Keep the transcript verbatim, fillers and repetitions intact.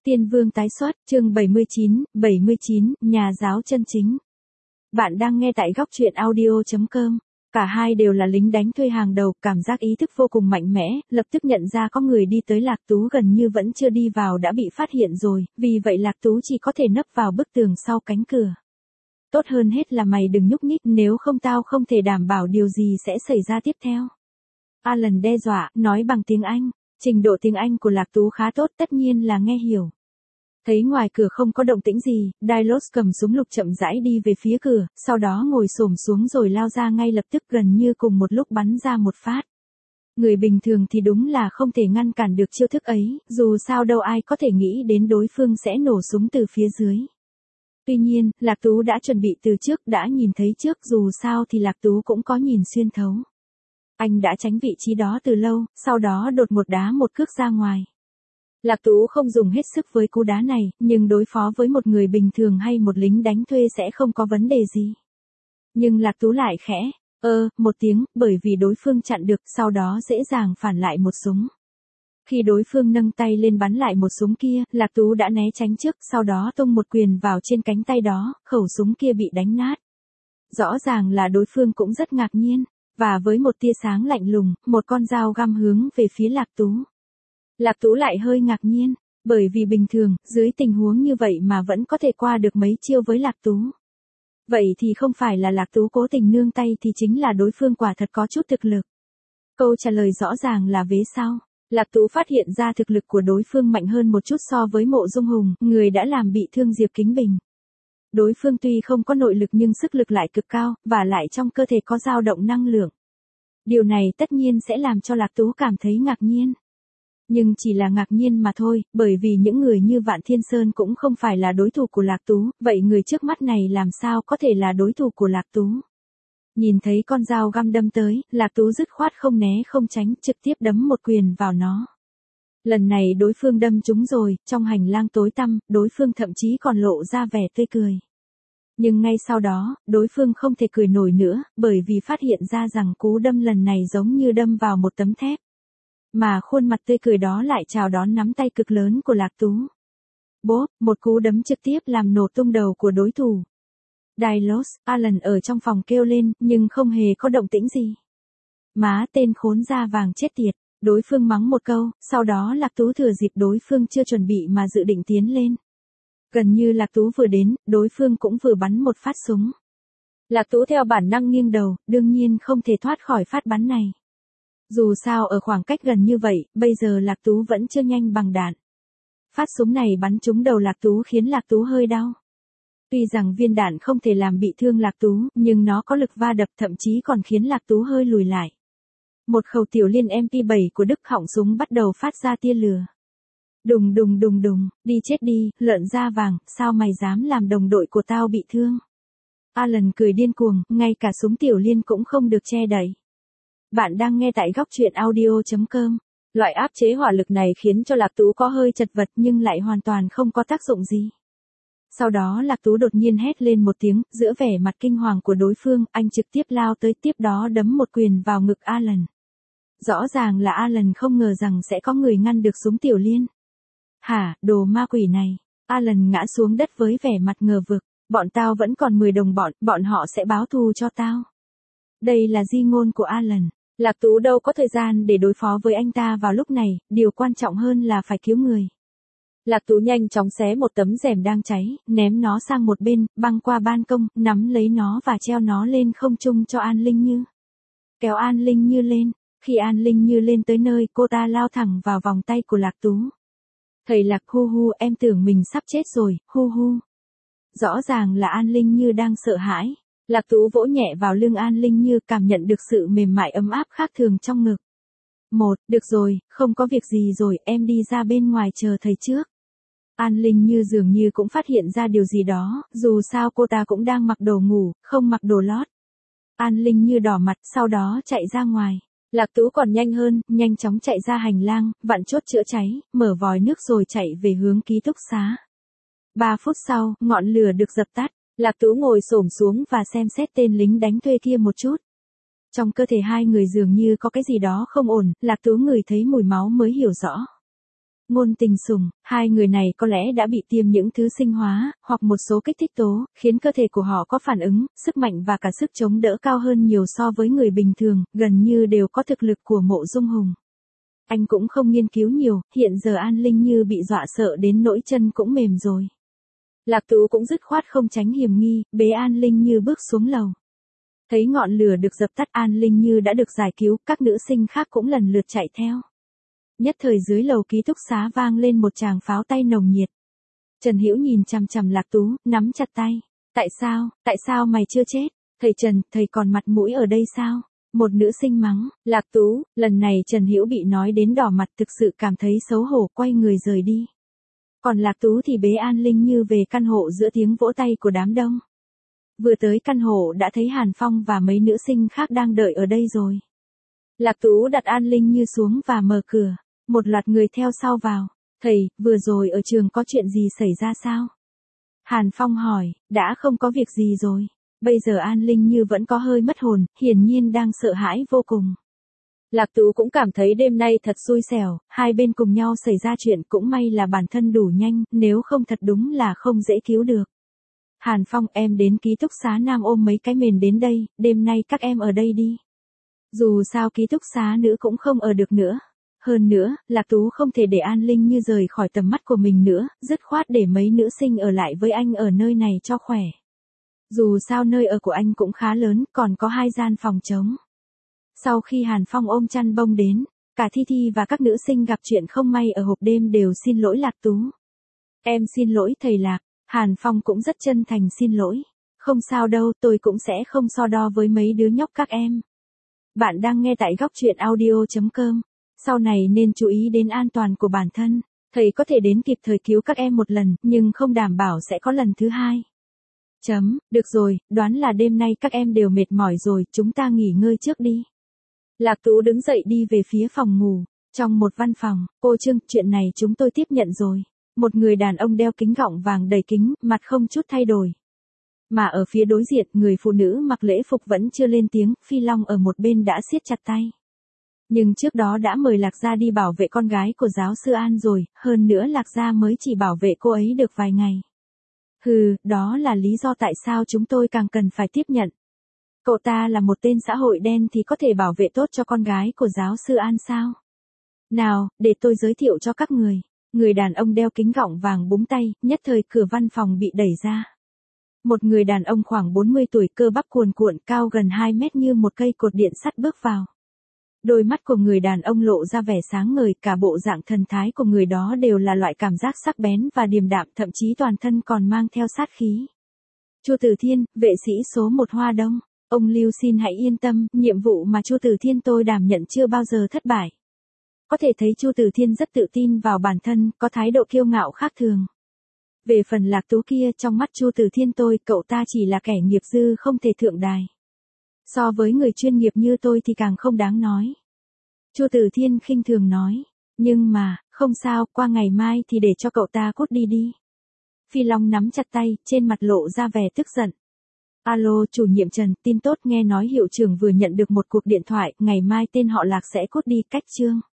Tiên Vương tái xuất, chương bảy mươi chín, bảy mươi chín, nhà giáo chân chính. Bạn đang nghe tại góc truyện audio chấm com. Cả hai đều là lính đánh thuê hàng đầu, cảm giác ý thức vô cùng mạnh mẽ, lập tức nhận ra có người đi tới Lạc Tú gần như vẫn chưa đi vào đã bị phát hiện rồi, vì vậy Lạc Tú chỉ có thể nấp vào bức tường sau cánh cửa. Tốt hơn hết là mày đừng nhúc nhích, nếu không tao không thể đảm bảo điều gì sẽ xảy ra tiếp theo. Alan đe dọa, nói bằng tiếng Anh. Trình độ tiếng Anh của Lạc Tú khá tốt, tất nhiên là nghe hiểu. Thấy ngoài cửa không có động tĩnh gì, Dylos cầm súng lục chậm rãi đi về phía cửa, sau đó ngồi xổm xuống rồi lao ra ngay lập tức, gần như cùng một lúc bắn ra một phát. Người bình thường thì đúng là không thể ngăn cản được chiêu thức ấy, dù sao đâu ai có thể nghĩ đến đối phương sẽ nổ súng từ phía dưới. Tuy nhiên, Lạc Tú đã chuẩn bị từ trước, đã nhìn thấy trước, dù sao thì Lạc Tú cũng có nhìn xuyên thấu. Anh đã tránh vị trí đó từ lâu, sau đó đột một đá một cước ra ngoài. Lạc Tú không dùng hết sức với cú đá này, nhưng đối phó với một người bình thường hay một lính đánh thuê sẽ không có vấn đề gì. Nhưng Lạc Tú lại khẽ, ơ, một tiếng, bởi vì đối phương chặn được, sau đó dễ dàng phản lại một súng. Khi đối phương nâng tay lên bắn lại một súng kia, Lạc Tú đã né tránh trước, sau đó tung một quyền vào trên cánh tay đó, khẩu súng kia bị đánh nát. Rõ ràng là đối phương cũng rất ngạc nhiên. Và với một tia sáng lạnh lùng, một con dao găm hướng về phía Lạc Tú. Lạc Tú lại hơi ngạc nhiên, bởi vì bình thường, dưới tình huống như vậy mà vẫn có thể qua được mấy chiêu với Lạc Tú. Vậy thì không phải là Lạc Tú cố tình nương tay thì chính là đối phương quả thật có chút thực lực. Câu trả lời rõ ràng là vế sau. Lạc Tú phát hiện ra thực lực của đối phương mạnh hơn một chút so với Mộ Dung Hùng, người đã làm bị thương Diệp Kính Bình. Đối phương tuy không có nội lực nhưng sức lực lại cực cao, và lại trong cơ thể có dao động năng lượng. Điều này tất nhiên sẽ làm cho Lạc Tú cảm thấy ngạc nhiên. Nhưng chỉ là ngạc nhiên mà thôi, bởi vì những người như Vạn Thiên Sơn cũng không phải là đối thủ của Lạc Tú, vậy người trước mắt này làm sao có thể là đối thủ của Lạc Tú. Nhìn thấy con dao găm đâm tới, Lạc Tú dứt khoát không né không tránh, trực tiếp đấm một quyền vào nó. Lần này đối phương đâm trúng rồi, trong hành lang tối tăm, đối phương thậm chí còn lộ ra vẻ tươi cười. Nhưng ngay sau đó, đối phương không thể cười nổi nữa, bởi vì phát hiện ra rằng cú đâm lần này giống như đâm vào một tấm thép. Mà khuôn mặt tươi cười đó lại chào đón nắm tay cực lớn của Lạc Tú. Bốp, một cú đấm trực tiếp làm nổ tung đầu của đối thủ. Dylos, Alan ở trong phòng kêu lên, nhưng không hề có động tĩnh gì. Má tên khốn da vàng chết tiệt. Đối phương mắng một câu, sau đó Lạc Tú thừa dịp đối phương chưa chuẩn bị mà dự định tiến lên. Gần như Lạc Tú vừa đến, đối phương cũng vừa bắn một phát súng. Lạc Tú theo bản năng nghiêng đầu, đương nhiên không thể thoát khỏi phát bắn này. Dù sao ở khoảng cách gần như vậy, bây giờ Lạc Tú vẫn chưa nhanh bằng đạn. Phát súng này bắn trúng đầu Lạc Tú khiến Lạc Tú hơi đau. Tuy rằng viên đạn không thể làm bị thương Lạc Tú, nhưng nó có lực va đập thậm chí còn khiến Lạc Tú hơi lùi lại. Một khẩu tiểu liên em pê bảy của Đức họng súng bắt đầu phát ra tia lửa. Đùng đùng đùng đùng, đi chết đi, lợn da vàng, sao mày dám làm đồng đội của tao bị thương. Alan cười điên cuồng, ngay cả súng tiểu liên cũng không được che đậy. Bạn đang nghe tại góc truyện audio chấm com. Loại áp chế hỏa lực này khiến cho Lạc Tú có hơi chật vật nhưng lại hoàn toàn không có tác dụng gì. Sau đó Lạc Tú đột nhiên hét lên một tiếng, giữa vẻ mặt kinh hoàng của đối phương, anh trực tiếp lao tới tiếp đó đấm một quyền vào ngực Alan. Rõ ràng là Alan không ngờ rằng sẽ có người ngăn được súng tiểu liên. Hả, đồ ma quỷ này. Alan ngã xuống đất với vẻ mặt ngờ vực. Bọn tao vẫn còn mười đồng bọn, bọn họ sẽ báo thù cho tao. Đây là di ngôn của Alan. Lạc Tú đâu có thời gian để đối phó với anh ta vào lúc này, điều quan trọng hơn là phải cứu người. Lạc Tú nhanh chóng xé một tấm rèm đang cháy, ném nó sang một bên, băng qua ban công, nắm lấy nó và treo nó lên không trung cho An Linh Như. Kéo An Linh Như lên. Khi An Linh Như lên tới nơi, cô ta lao thẳng vào vòng tay của Lạc Tú. Thầy Lạc, hu hu, em tưởng mình sắp chết rồi, hu hu. Rõ ràng là An Linh Như đang sợ hãi. Lạc Tú vỗ nhẹ vào lưng An Linh Như, cảm nhận được sự mềm mại ấm áp khác thường trong ngực. Một, được rồi, không có việc gì rồi, em đi ra bên ngoài chờ thầy trước. An Linh Như dường như cũng phát hiện ra điều gì đó, dù sao cô ta cũng đang mặc đồ ngủ, không mặc đồ lót. An Linh Như đỏ mặt, sau đó chạy ra ngoài. Lạc Tú còn nhanh hơn, nhanh chóng chạy ra hành lang, vặn chốt chữa cháy, mở vòi nước rồi chạy về hướng ký túc xá. Ba phút sau, ngọn lửa được dập tắt, Lạc Tú ngồi xổm xuống và xem xét tên lính đánh thuê kia một chút. Trong cơ thể hai người dường như có cái gì đó không ổn, Lạc Tú ngửi thấy mùi máu mới hiểu rõ. Ngôn Tình Sùng, hai người này có lẽ đã bị tiêm những thứ sinh hóa, hoặc một số kích thích tố, khiến cơ thể của họ có phản ứng, sức mạnh và cả sức chống đỡ cao hơn nhiều so với người bình thường, gần như đều có thực lực của Mộ Dung Hùng. Anh cũng không nghiên cứu nhiều, hiện giờ An Linh Như bị dọa sợ đến nỗi chân cũng mềm rồi. Lạc Tú cũng dứt khoát không tránh hiểm nghi, bế An Linh Như bước xuống lầu. Thấy ngọn lửa được dập tắt, An Linh Như đã được giải cứu, các nữ sinh khác cũng lần lượt chạy theo. Nhất thời dưới lầu ký túc xá vang lên một tràng pháo tay nồng nhiệt. Trần Hữu nhìn chằm chằm Lạc Tú, nắm chặt tay. Tại sao, tại sao mày chưa chết? Thầy Trần, thầy còn mặt mũi ở đây sao? Một nữ sinh mắng. Lạc Tú, lần này Trần Hữu bị nói đến đỏ mặt, thực sự cảm thấy xấu hổ, quay người rời đi. Còn Lạc Tú thì bế An Linh Như về căn hộ giữa tiếng vỗ tay của đám đông. Vừa tới căn hộ đã thấy Hàn Phong và mấy nữ sinh khác đang đợi ở đây rồi. Lạc Tú đặt An Linh Như xuống và mở cửa. Một loạt người theo sau vào. Thầy, vừa rồi ở trường có chuyện gì xảy ra sao? Hàn Phong hỏi, đã không có việc gì rồi. Bây giờ An Linh Như vẫn có hơi mất hồn, hiển nhiên đang sợ hãi vô cùng. Lạc Tú cũng cảm thấy đêm nay thật xui xẻo, hai bên cùng nhau xảy ra chuyện, cũng may là bản thân đủ nhanh, nếu không thật đúng là không dễ cứu được. Hàn Phong, em đến ký túc xá nam ôm mấy cái mền đến đây, đêm nay các em ở đây đi. Dù sao ký túc xá nữ cũng không ở được nữa. Hơn nữa, Lạc Tú không thể để An Linh Như rời khỏi tầm mắt của mình nữa, dứt khoát để mấy nữ sinh ở lại với anh ở nơi này cho khỏe. Dù sao nơi ở của anh cũng khá lớn, còn có hai gian phòng trống. Sau khi Hàn Phong ôm chăn bông đến, cả Thi Thi và các nữ sinh gặp chuyện không may ở hộp đêm đều xin lỗi Lạc Tú. Em xin lỗi thầy Lạc. Hàn Phong cũng rất chân thành xin lỗi. Không sao đâu, tôi cũng sẽ không so đo với mấy đứa nhóc các em. Bạn đang nghe tại góc truyện audio chấm com. Sau này nên chú ý đến an toàn của bản thân. Thầy có thể đến kịp thời cứu các em một lần, nhưng không đảm bảo sẽ có lần thứ hai. Chấm, được rồi, đoán là đêm nay các em đều mệt mỏi rồi, chúng ta nghỉ ngơi trước đi. Lạc Tú đứng dậy đi về phía phòng ngủ. Trong một văn phòng, cô Trương, chuyện này chúng tôi tiếp nhận rồi. Một người đàn ông đeo kính gọng vàng đầy kính, mặt không chút thay đổi. Mà ở phía đối diện, người phụ nữ mặc lễ phục vẫn chưa lên tiếng, Phi Long ở một bên đã siết chặt tay. Nhưng trước đó đã mời Lạc Gia đi bảo vệ con gái của giáo sư An rồi, hơn nữa Lạc Gia mới chỉ bảo vệ cô ấy được vài ngày. Hừ, đó là lý do tại sao chúng tôi càng cần phải tiếp nhận. Cậu ta là một tên xã hội đen thì có thể bảo vệ tốt cho con gái của giáo sư An sao? Nào, để tôi giới thiệu cho các người. Người đàn ông đeo kính gọng vàng búng tay, nhất thời cửa văn phòng bị đẩy ra. Một người đàn ông khoảng bốn mươi tuổi, cơ bắp cuồn cuộn, cao gần hai mét như một cây cột điện sắt bước vào. Đôi mắt của người đàn ông lộ ra vẻ sáng ngời, cả bộ dạng thần thái của người đó đều là loại cảm giác sắc bén và điềm đạm, thậm chí toàn thân còn mang theo sát khí. Chu Tử Thiên, vệ sĩ số một Hoa Đông. Ông Lưu xin hãy yên tâm, nhiệm vụ mà Chu Tử Thiên tôi đảm nhận chưa bao giờ thất bại. Có thể thấy Chu Tử Thiên rất tự tin vào bản thân, có thái độ kiêu ngạo khác thường. Về phần Lạc Tú kia, trong mắt Chu Tử Thiên tôi, cậu ta chỉ là kẻ nghiệp dư không thể thượng đài. So với người chuyên nghiệp như tôi thì càng không đáng nói. Chu Tử Thiên khinh thường nói. Nhưng mà, không sao, qua ngày mai thì để cho cậu ta cút đi đi. Phi Long nắm chặt tay, trên mặt lộ ra vẻ tức giận. Alo, chủ nhiệm Trần, tin tốt, nghe nói hiệu trưởng vừa nhận được một cuộc điện thoại, ngày mai tên họ Lạc sẽ cút đi, cách chương.